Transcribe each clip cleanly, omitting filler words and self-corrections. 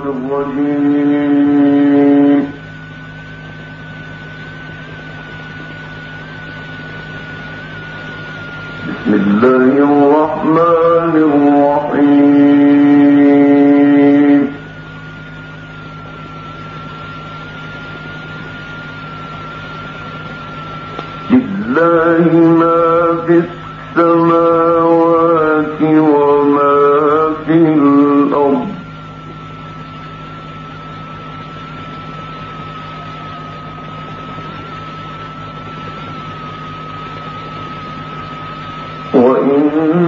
الرجيم. بسم الله الرحمن الرحيم. لله ما في السماوات وما في الأرض. وإن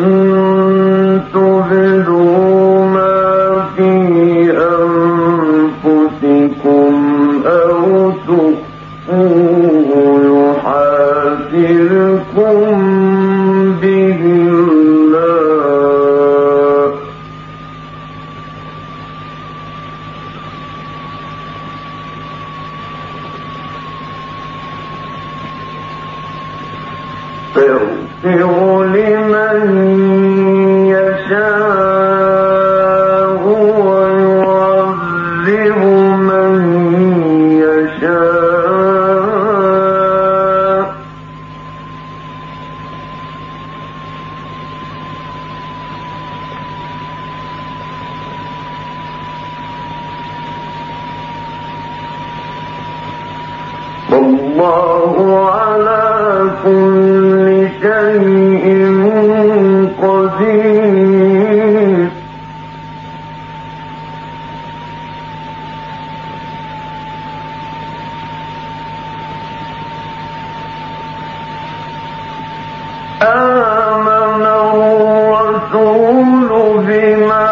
تبدوا ما في أنفسكم أو تخفوه يحاسبكم به الله، فيغفر لمن يشاء ويعذب من يشاء، والله على كل شيء قدير. آمن الرسول بما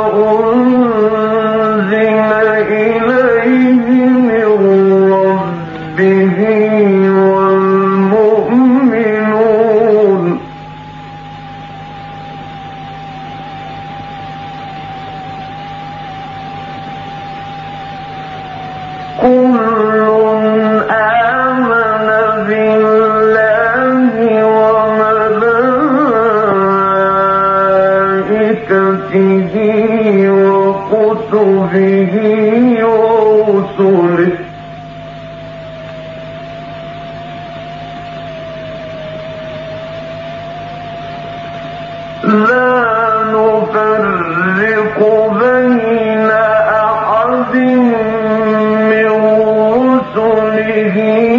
أنزل إليه من ربه والمؤمنون، كل آمن بالله وملائكته وكتبه ورسله لا نفرق بين أحد من رسله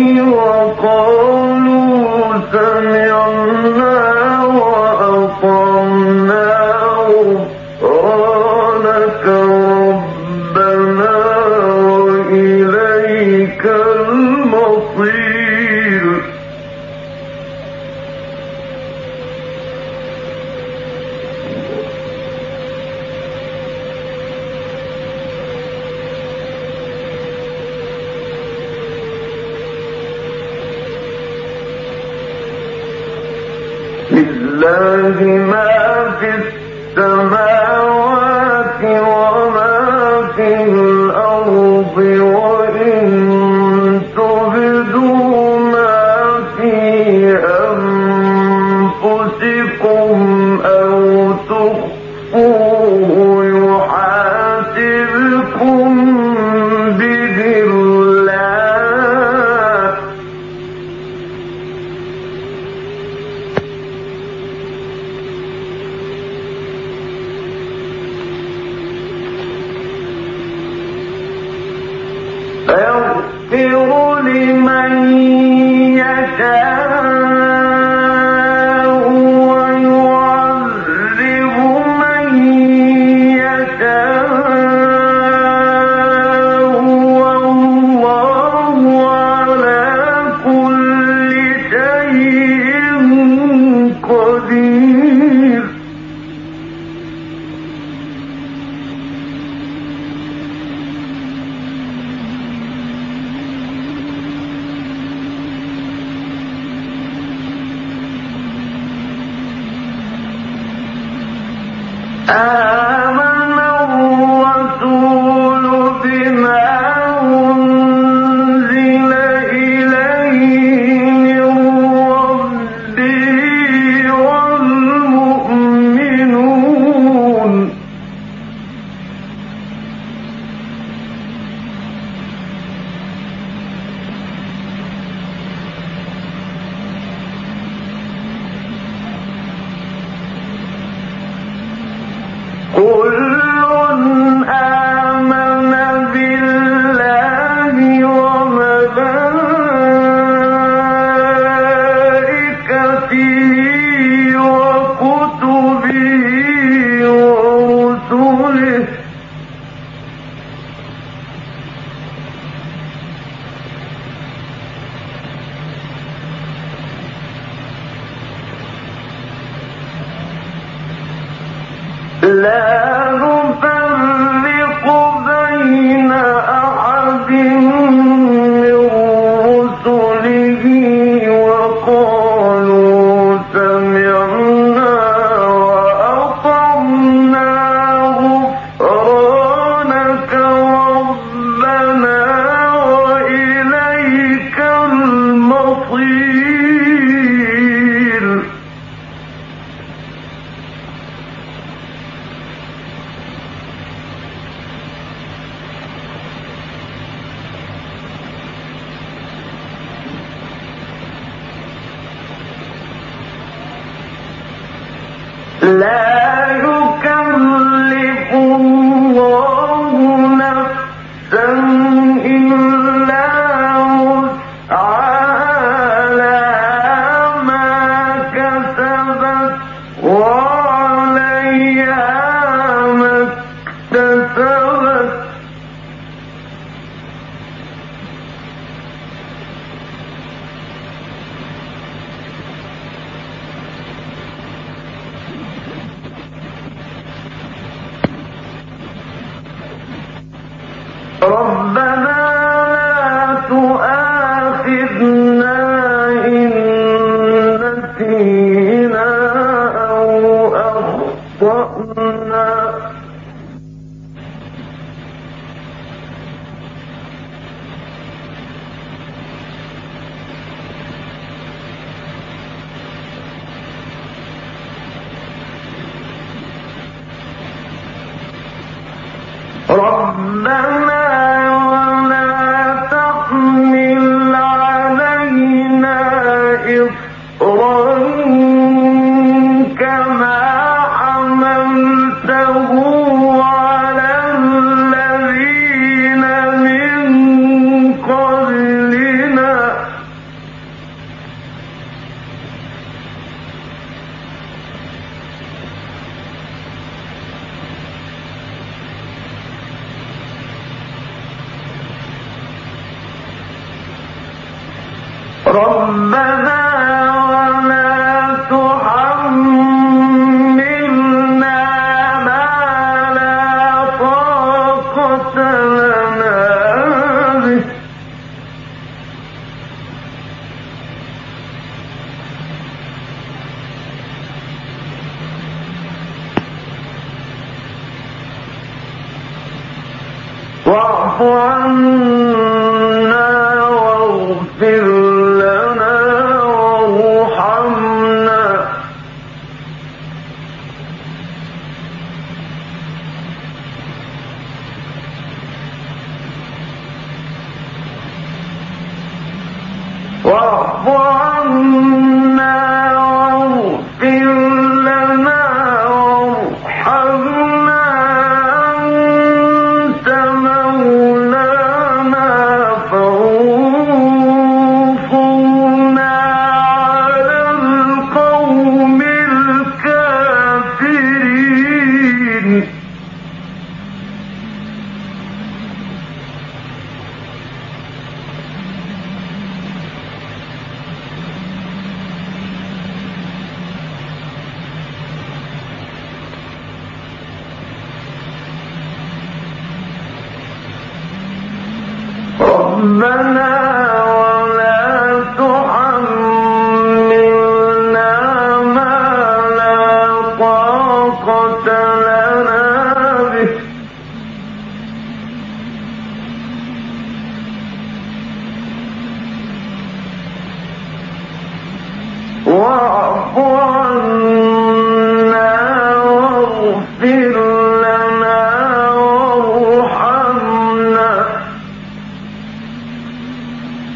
وقالوا سمعنا وأطعنا غفرانك ربنا وإليك المصير. لله ما في السماوات وما في الأرض، وإن تبدوا ما في أنفسكم أو تخفوه يحاسبكم به الله، فيغفر لمن يشاء ويعذب من يشاء، والله على كل شيء قدير. آمن الرسول بما أنزل إليه من ربه والمؤمنون لا نفرق بين أحد من رسله وقالوا سمعنا وأطعنا غفرانك ربنا وإليك المصير. لا يكلف الله نفسا إلا وسعها لها ما كسبت وعليها ما اكتسبت. ربنا لا تؤاخذنا إن نسينا أو أخطأنا. ربنا ولا تحمل علينا إصرا كما حملته على الذين من قبلنا. ربنا ولا تحملنا ما لا طاقة لنا به. واعف عنا واغفر لنا وارحمنا واعف عنا واغفر لنا وارحمنا أنت مولانا فانصرنا على القوم الكافرين. ربنا ولا تحملنا ما لا طاقة لنا به. واعف عنا واغفر لنا وارحمنا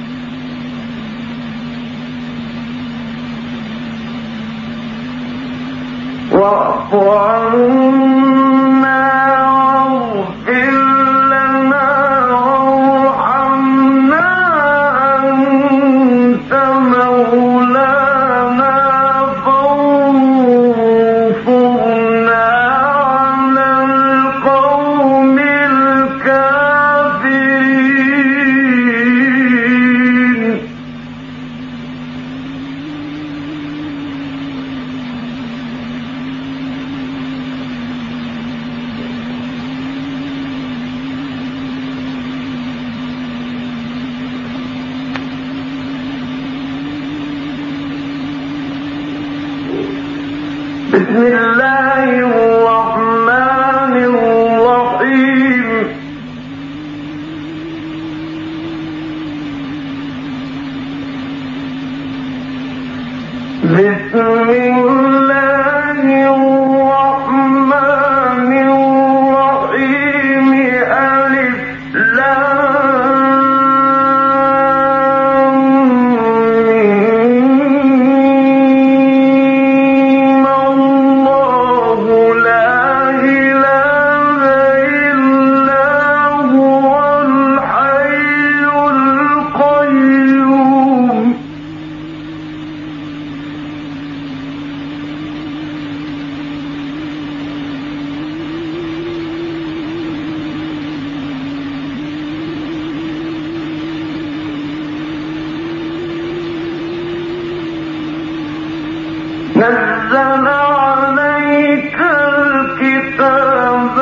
نزل عليك الكتاب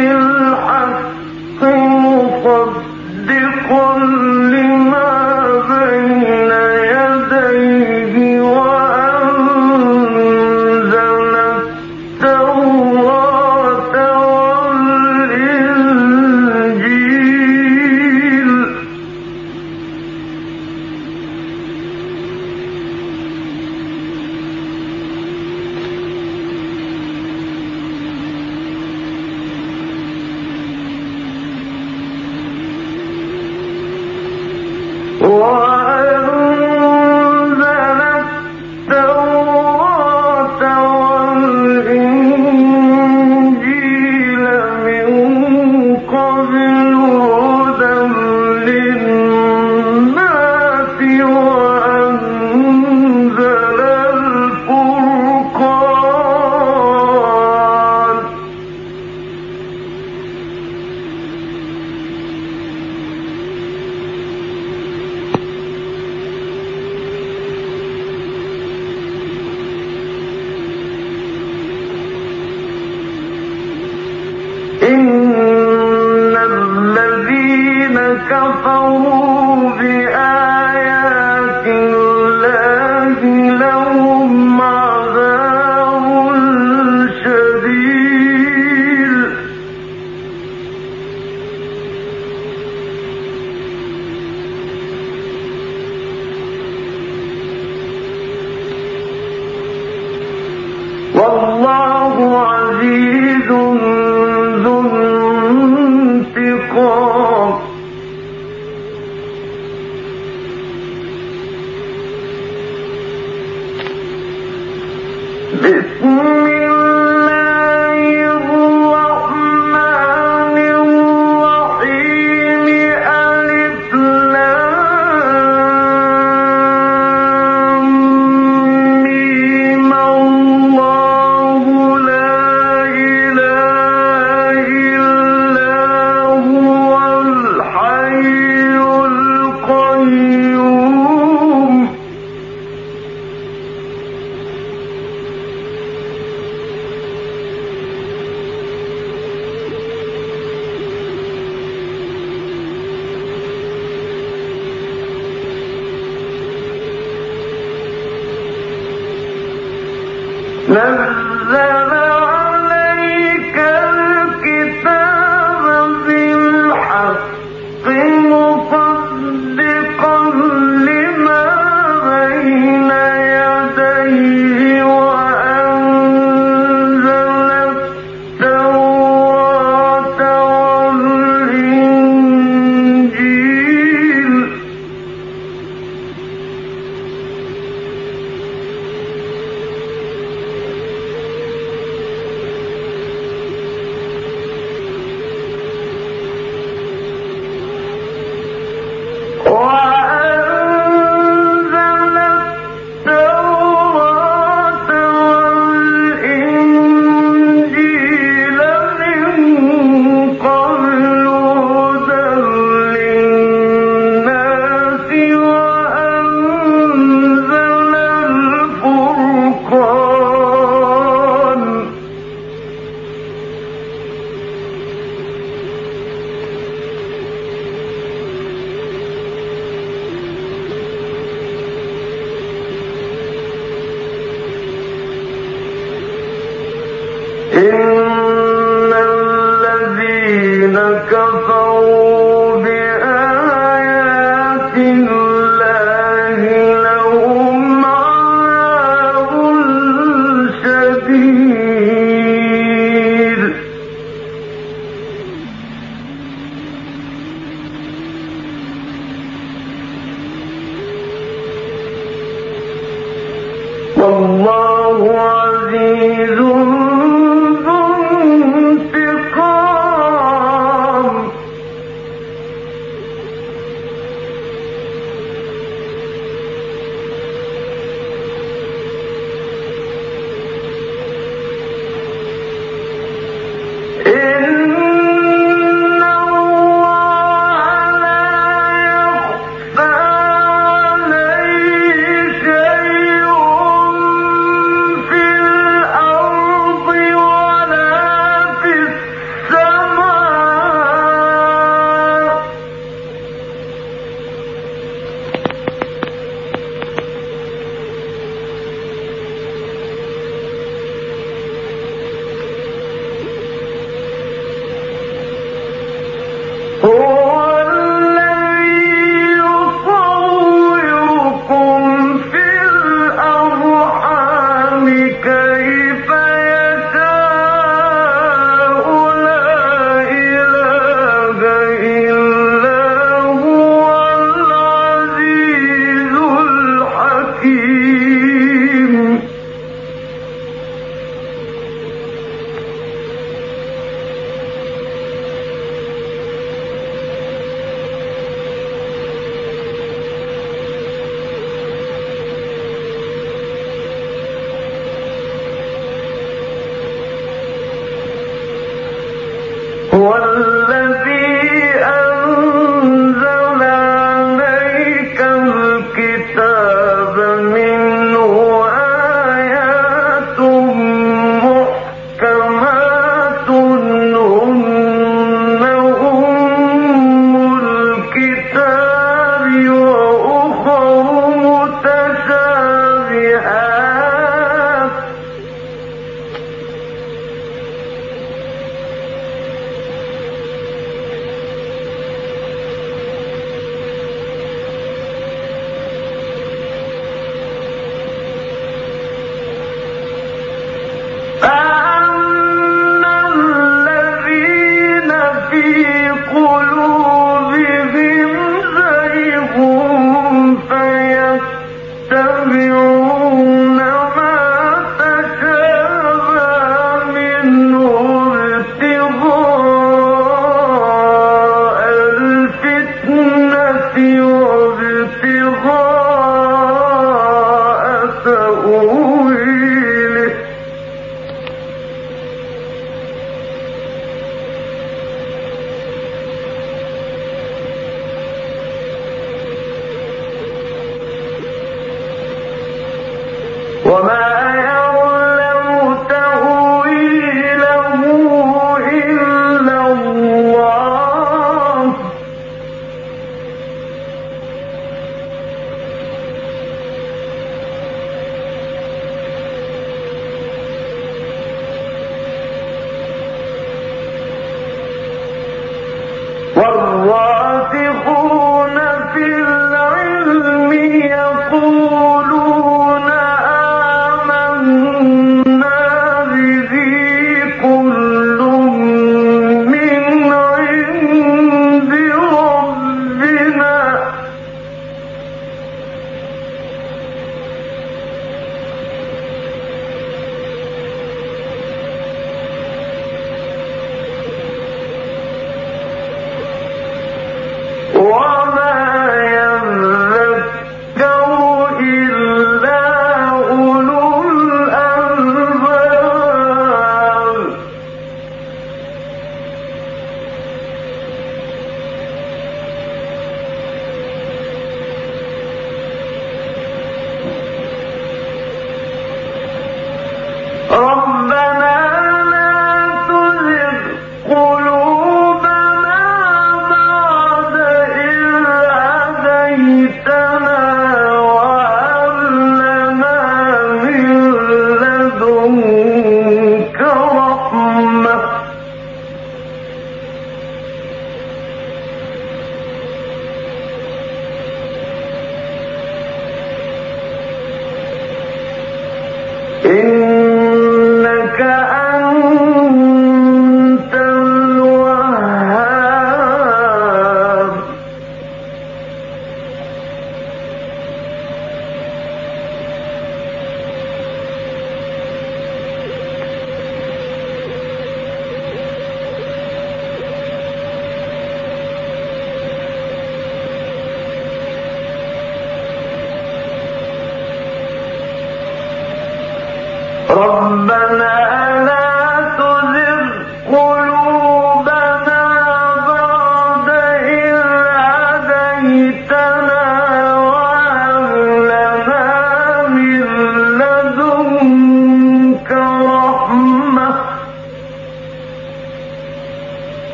بالحق مصدقا لما بين يديه وأنزل التوراة والإنجيل كفروا بآيات الله لهم عذاب شديد والله عزيز ذو انتقام بسم الله الرحمن الرحيم ألف لام ميم الله لا إله إلا هو الحي القيوم نزل عليك الكتاب بالحق مصدقا لما بين يديه وأنزل التوراة والإنجيل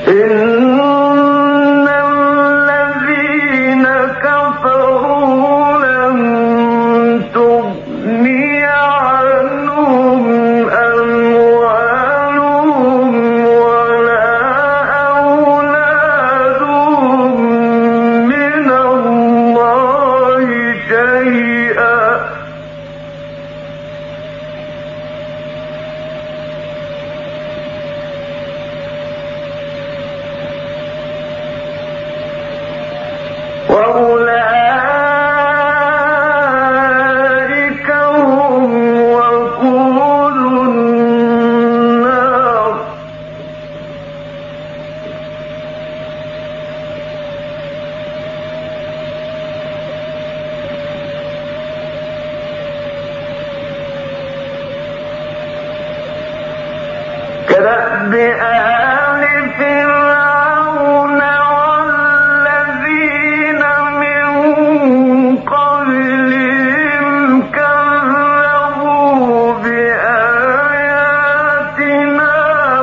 إن الذين كفروا لن تغني عنهم أموالهم ولا أولادهم من الله شيئا وأولئك هم وقود النار كدأب آل فرعون والذين من قبلهم كذبوا بآياتنا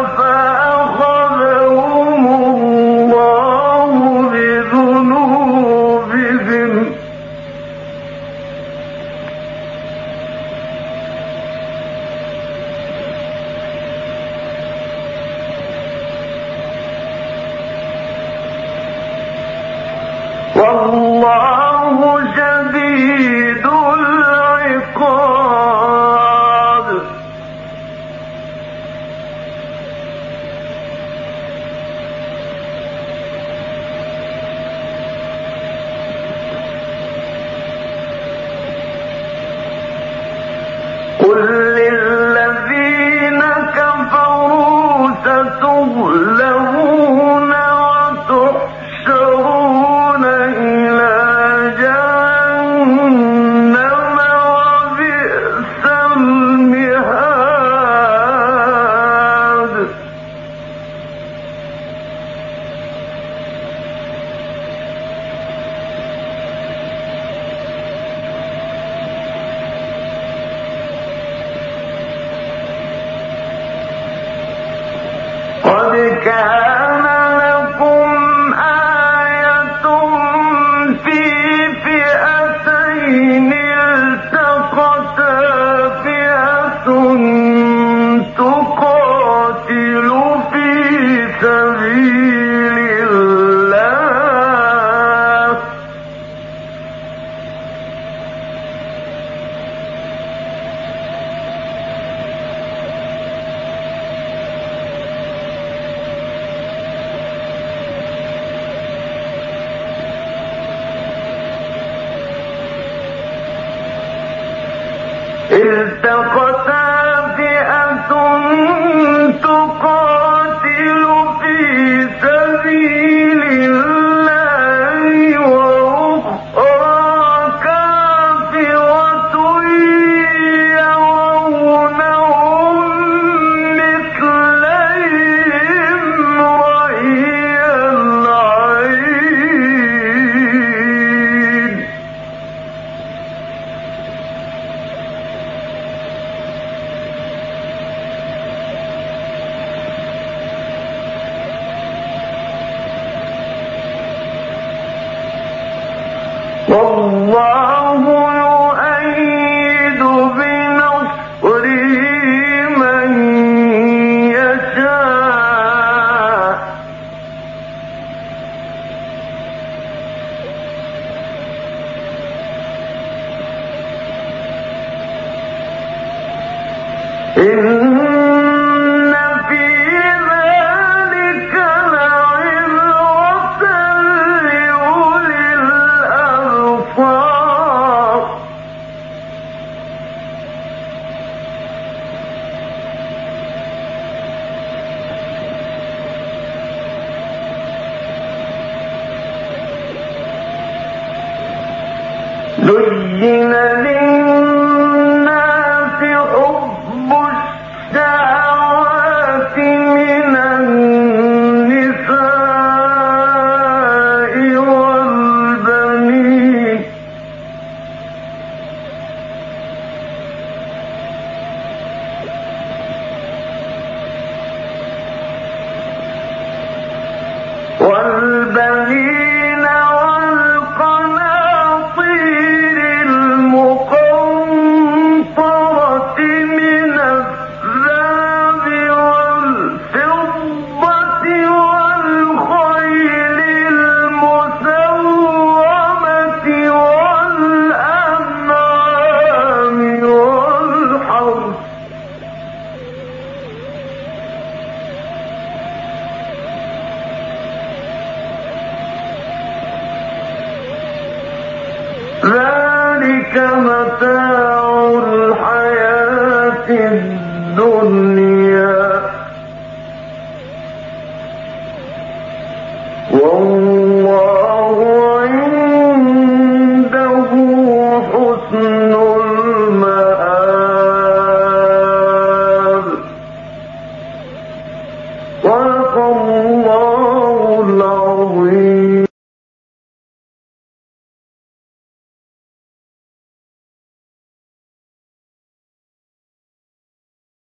فأخذهم الله بذنوبهم والله شديد العقاب قل للذين كفروا ستغلبون وتحشرون إلى جهنم وبئس المهاد قد كان لكم آية في فئتين التقتا فئة تقاتل في سبيل الله التقتا فئة تقاتل في سبيل الله وأخرى كافرة يرونهم مثليهم رأي العين والله يؤيد بنصره من يشاء إن في ذلك لعبرة لأولي الأبصار زين للناس حب الشهوات من النساء والبنين ذلك متاع الحياة الدنيا